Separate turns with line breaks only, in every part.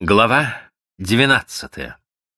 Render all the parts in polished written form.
Глава 19.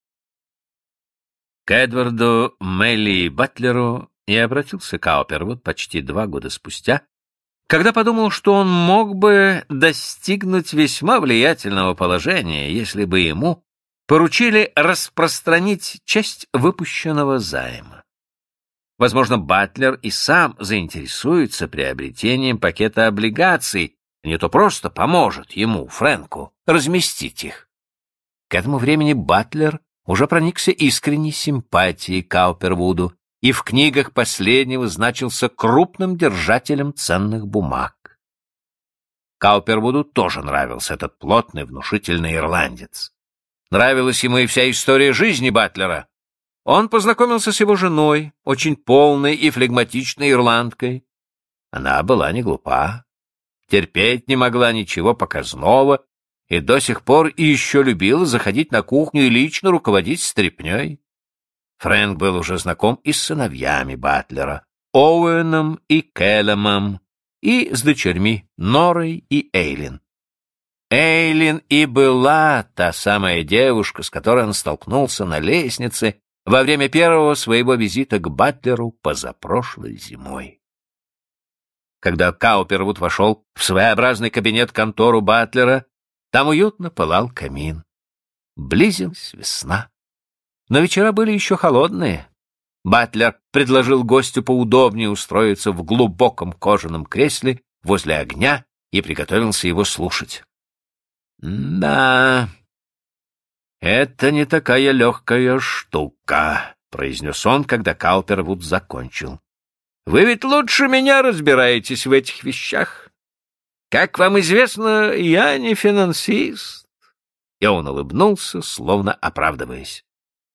К Эдварду Мелли Батлеру я обратился Каупервуд почти 2 года спустя, когда подумал, что он мог бы достигнуть весьма влиятельного положения, если бы ему поручили распространить часть выпущенного займа. Возможно, Батлер и сам заинтересуется приобретением пакета облигаций, не то просто поможет ему, Фрэнку, разместить их. К этому времени Батлер уже проникся искренней симпатией к Каупервуду и в книгах последнего значился крупным держателем ценных бумаг. Каупервуду тоже нравился этот плотный, внушительный ирландец. Нравилась ему и вся история жизни Батлера. Он познакомился с его женой, очень полной и флегматичной ирландкой. Она была не глупа, терпеть не могла ничего показного и до сих пор еще любила заходить на кухню и лично руководить стряпнёй. Фрэнк был уже знаком и с сыновьями Батлера, Оуэном и Келлемом, и с дочерьми Норой и Эйлин. Эйлин и была та самая девушка, с которой он столкнулся на лестнице во время первого своего визита к Батлеру позапрошлой зимой. Когда Каупервуд вошел в своеобразный кабинет-контору Батлера, там уютно пылал камин. Близилась весна. Но вечера были еще холодные. Батлер предложил гостю поудобнее устроиться в глубоком кожаном кресле возле огня и приготовился его слушать. «Да, это не такая легкая штука», — произнес он, когда Каупервуд закончил. «Вы ведь лучше меня разбираетесь в этих вещах. Как вам известно, я не финансист». И он улыбнулся, словно оправдываясь.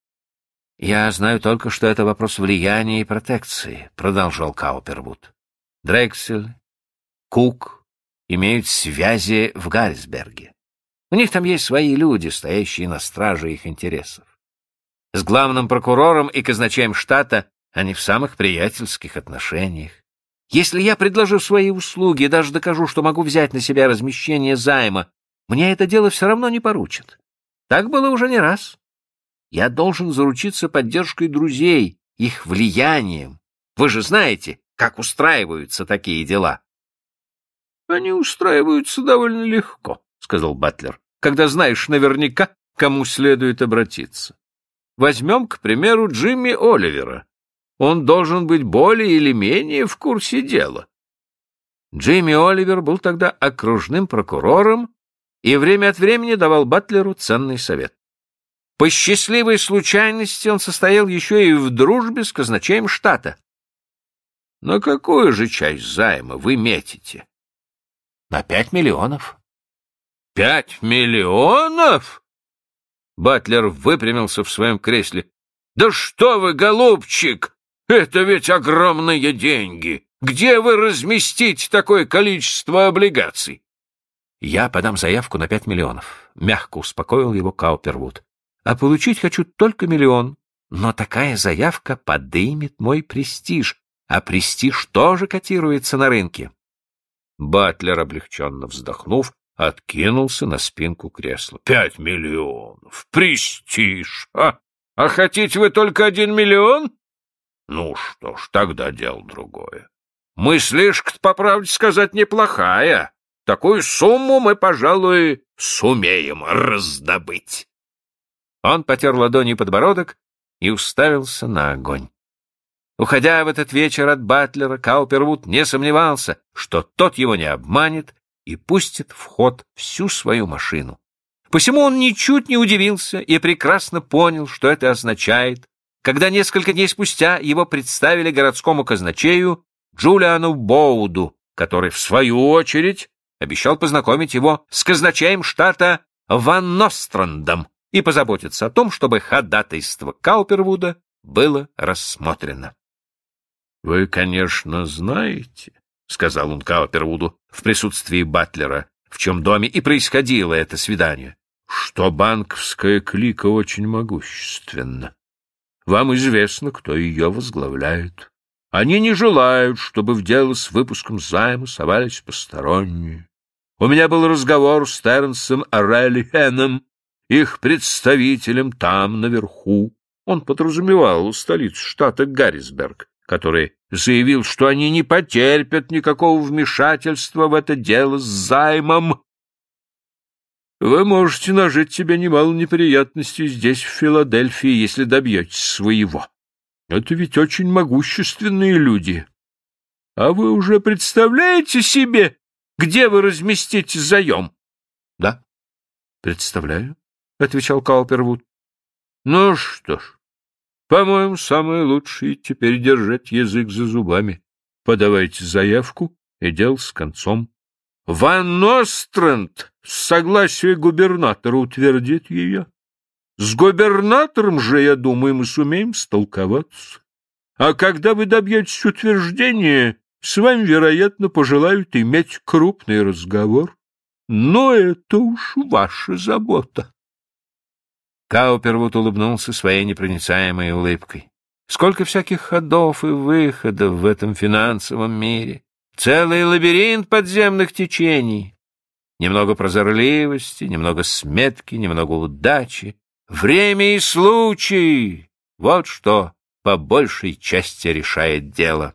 «Я знаю только, что это вопрос влияния и протекции», — продолжал Каупервуд. «Дрексель, Кук имеют связи в Гаррисберге. У них там есть свои люди, стоящие на страже их интересов. С главным прокурором и казначеем штата они в самых приятельских отношениях. Если я предложу свои услуги и даже докажу, что могу взять на себя размещение займа, мне это дело все равно не поручат. Так было уже не раз. Я должен заручиться поддержкой друзей, их влиянием. Вы же знаете, как устраиваются такие дела». «Они устраиваются довольно легко», — сказал Батлер, «когда знаешь наверняка, к кому следует обратиться. Возьмем, к примеру, Джимми Оливера. Он должен быть более или менее в курсе дела». Джимми Оливер был тогда окружным прокурором и время от времени давал Батлеру ценный совет. По счастливой случайности он состоял еще и в дружбе с казначеем штата. «На какую же часть займа вы метите?» «На 5 миллионов». 5 миллионов? Батлер выпрямился в своем кресле. «Да что вы, голубчик! Это ведь огромные деньги! Где вы разместите такое количество облигаций?» «Я подам заявку на 5 миллионов», — мягко успокоил его Каупервуд. «А получить хочу только 1 миллион. Но такая заявка подымет мой престиж, а престиж тоже котируется на рынке». Батлер, облегченно вздохнув, откинулся на спинку кресла. 5 миллионов! Престиж! А хотите вы только 1 миллион? Ну что ж, тогда дело другое. Мыслишка-то, по правде сказать, неплохая. Такую сумму мы, пожалуй, сумеем раздобыть. Он потер ладонью подбородок и уставился на огонь. Уходя в этот вечер от Батлера, Каупервуд не сомневался, что тот его не обманет и пустит в ход всю свою машину. Посему он ничуть не удивился и прекрасно понял, что это означает, когда несколько дней спустя его представили городскому казначею Джулиану Боуду, который, в свою очередь, обещал познакомить его с казначеем штата Ван Нострандом и позаботиться о том, чтобы ходатайство Каупервуда было рассмотрено. «Вы, конечно, знаете, — сказал он Каупервуду в присутствии Батлера, в чьем доме и происходило это свидание, — что банковская клика очень могущественна. Вам известно, кто ее возглавляет. Они не желают, чтобы в дело с выпуском займа совались посторонние. У меня был разговор с Терренсом Орелли-Хеном,
их представителем там, наверху. Он подразумевал столицу штата Гаррисберг, который заявил, что они не потерпят никакого вмешательства в это дело с займом. Вы можете нажить себе немало неприятностей здесь, в Филадельфии, если добьетесь своего. Это ведь очень могущественные люди. А вы уже представляете себе, где вы разместите заем? — Да, представляю, — отвечал Каупервуд. — Ну что ж, по-моему, самое лучшее теперь держать язык за зубами. Подавайте заявку, и дело с концом. Ван Острэнд с согласия губернатора утвердит ее. С губернатором же, я думаю, мы сумеем столковаться. А когда вы добьетесь утверждения, с вами, вероятно, пожелают иметь крупный разговор. Но это уж ваша забота.
Каупервуд улыбнулся своей непроницаемой улыбкой. Сколько всяких ходов и выходов в этом финансовом мире. Целый лабиринт подземных течений. Немного прозорливости, немного сметки, немного удачи. Время и случай — вот что по большей части решает дело.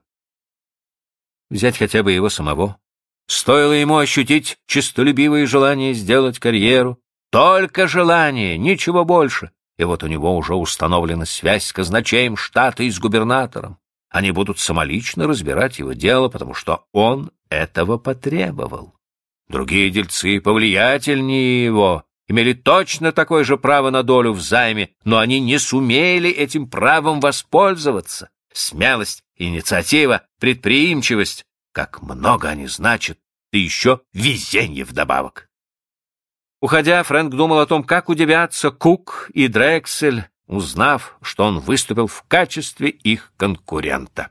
Взять хотя бы его самого. Стоило ему ощутить честолюбивое желание сделать карьеру. Только желание, ничего больше. И вот у него уже установлена связь с казначеем штата и с губернатором. Они будут самолично разбирать его дело, потому что он этого потребовал. Другие дельцы, повлиятельнее его, имели точно такое же право на долю в займе, но они не сумели этим правом воспользоваться. Смелость, инициатива, предприимчивость — как много они значат, и еще везенье вдобавок. Уходя, Фрэнк думал о том, как удивятся Кук и Дрексель, узнав, что он выступил в качестве их конкурента.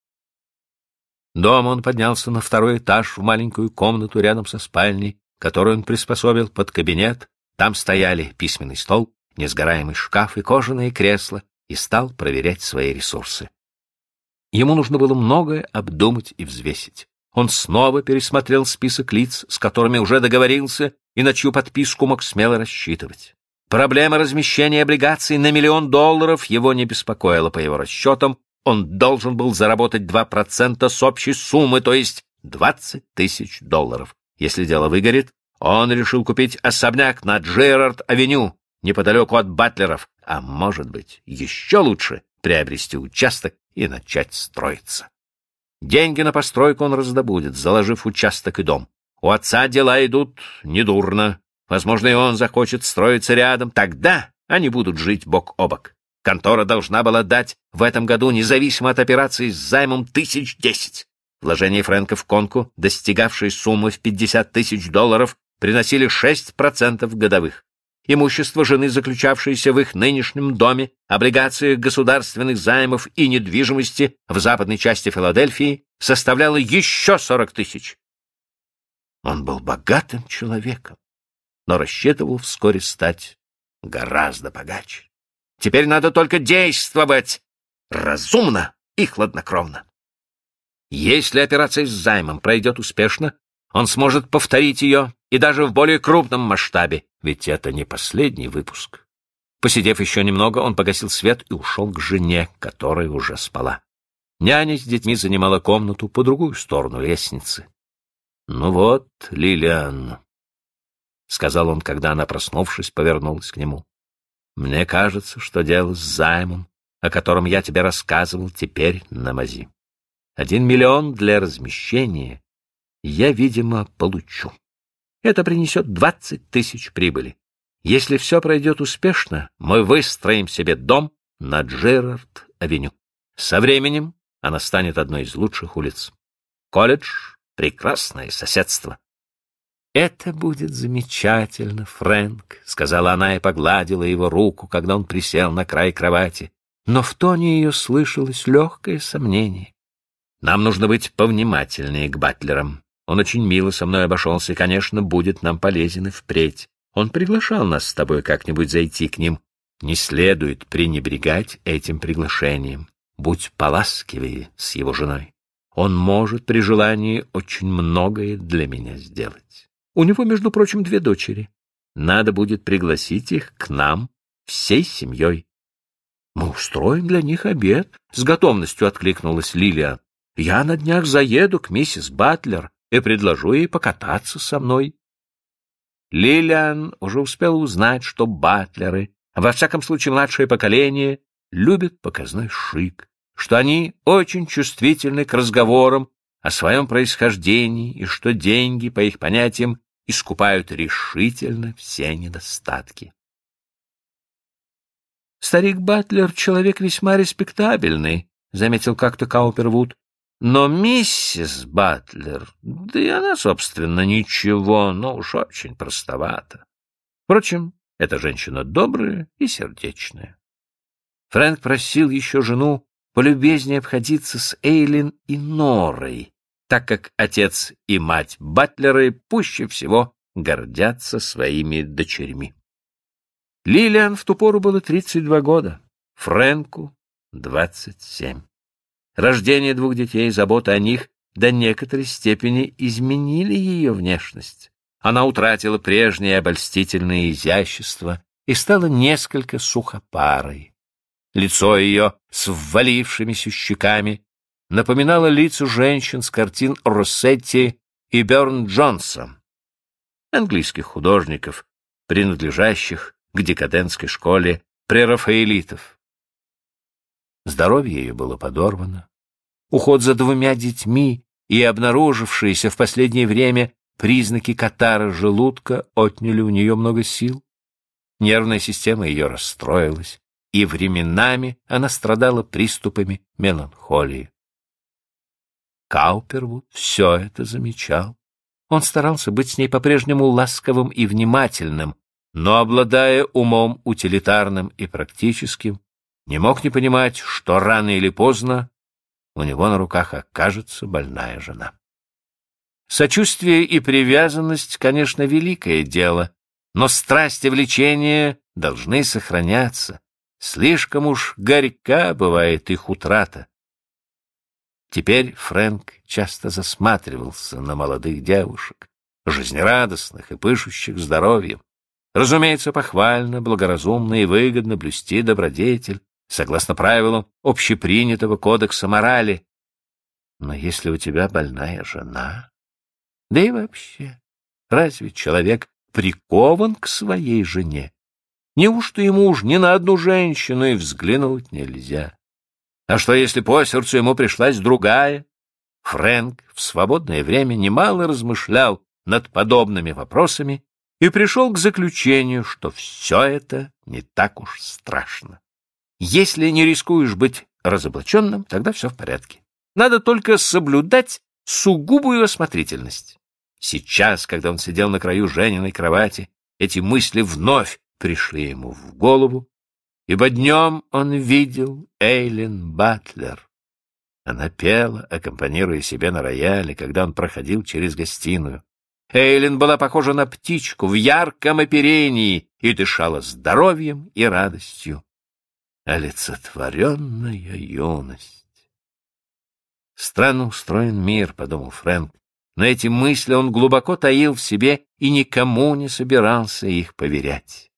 Дома он поднялся на второй этаж в маленькую комнату рядом со спальней, которую он приспособил под кабинет. Там стояли письменный стол, несгораемый шкаф и кожаные кресла, и стал проверять свои ресурсы. Ему нужно было многое обдумать и взвесить. Он снова пересмотрел список лиц, с которыми уже договорился, и на чью подписку мог смело рассчитывать. Проблема размещения облигаций на $1 миллион его не беспокоила. По его расчетам, он должен был заработать 2% с общей суммы, то есть $20 тысяч. Если дело выгорит, он решил купить особняк на Джерард-авеню, неподалеку от Батлеров, а может быть, еще лучше приобрести участок и начать строиться. Деньги на постройку он раздобудет, заложив участок и дом. У отца дела идут недурно. Возможно, и он захочет строиться рядом. Тогда они будут жить бок о бок. Контора должна была дать в этом году, независимо от операций с займом, $10,000. Вложения Фрэнка в конку, достигавшие суммы в $50 тысяч, приносили 6% годовых. Имущество жены, заключавшееся в их нынешнем доме, облигациях государственных займов и недвижимости в западной части Филадельфии, составляло еще 40 тысяч. Он был богатым человеком, но рассчитывал вскоре стать гораздо богаче. Теперь надо только действовать разумно и хладнокровно. Если операция с займом пройдет успешно, он сможет повторить ее и даже в более крупном масштабе, ведь это не последний выпуск. Посидев еще немного, он погасил свет и ушел к жене, которая уже спала. Няня с детьми занимала комнату по другую сторону лестницы. «Ну вот, Лилиан», — сказал он, когда она, проснувшись, повернулась к нему, — «мне кажется, что дело с займом, о котором я тебе рассказывал, теперь на мази. 1 миллион для размещения я, видимо, получу. Это принесет 20 тысяч прибыли. Если все пройдет успешно, мы выстроим себе дом на Джерард-авеню. Со временем она станет одной из лучших улиц. Колледж — прекрасное соседство». «Это будет замечательно, Фрэнк», — сказала она и погладила его руку, когда он присел на край кровати. Но в тоне ее слышалось легкое сомнение. «Нам нужно быть повнимательнее к Батлерам. Он очень мило со мной обошелся и, конечно, будет нам полезен и впредь. Он приглашал нас с тобой как-нибудь зайти к ним. Не следует пренебрегать этим приглашением. Будь поласкивее с его женой. Он может при желании очень многое для меня сделать. У него, между прочим, 2 дочери. надо будет пригласить их к нам всей семьей. — Мы устроим для них обед, — с готовностью откликнулась Лилиан. — Я на днях заеду к миссис Батлер и предложу ей покататься со мной. Лилиан уже успела узнать, что батлеры, во всяком случае младшее поколение, любят показной шик, что они очень чувствительны к разговорам о своем происхождении и что деньги, по их понятиям, искупают решительно все недостатки. «Старик Батлер — человек весьма респектабельный», — заметил как-то Каупервуд. «Но миссис Батлер, да и она, собственно, ничего, но уж очень простовата. Впрочем, эта женщина добрая и сердечная». Фрэнк просил еще жену полюбезнее обходиться с Эйлин и Норой, так как отец и мать Батлеры пуще всего гордятся своими дочерьми. Лилиан в ту пору было 32 года, Фрэнку — 27. Рождение двух детей и забота о них до некоторой степени изменили ее внешность. Она утратила прежнее обольстительное изящество и стала несколько сухопарой. Лицо ее с ввалившимися щеками напоминало лица женщин с картин Россетти и Бёрн-Джонса, английских художников, принадлежащих к декадентской школе прерафаэлитов. Здоровье ее было подорвано. Уход за 2 детьми и обнаружившиеся в последнее время признаки катара желудка отняли у нее много сил. Нервная система ее расстроилась, и временами она страдала приступами меланхолии. Каупервуд все это замечал. Он старался быть с ней по-прежнему ласковым и внимательным, но, обладая умом утилитарным и практическим, не мог не понимать, что рано или поздно у него на руках окажется больная жена. Сочувствие и привязанность, конечно, великое дело, но страсть и влечение должны сохраняться. Слишком уж горька бывает их утрата. Теперь Фрэнк часто засматривался на молодых девушек, жизнерадостных и пышущих здоровьем. Разумеется, похвально, благоразумно и выгодно блюсти добродетель, согласно правилам общепринятого кодекса морали. Но если у тебя больная жена, да и вообще, разве человек прикован к своей жене? Неужто ему уж ни на одну женщину и взглянуть нельзя? А что, если по сердцу ему пришлась другая? Фрэнк в свободное время немало размышлял над подобными вопросами и пришел к заключению, что все это не так уж страшно. Если не рискуешь быть разоблаченным, тогда все в порядке. Надо только соблюдать сугубую осмотрительность. Сейчас, когда он сидел на краю Жениной кровати, эти мысли вновь пришли ему в голову, ибо днем он видел Эйлин Батлер. Она пела, аккомпанируя себе на рояле, когда он проходил через гостиную. Эйлин была похожа на птичку в ярком оперении и дышала здоровьем и радостью. Олицетворенная юность. Странно устроен мир, — подумал Фрэнк, но эти мысли он глубоко таил в себе и никому не собирался их поверять.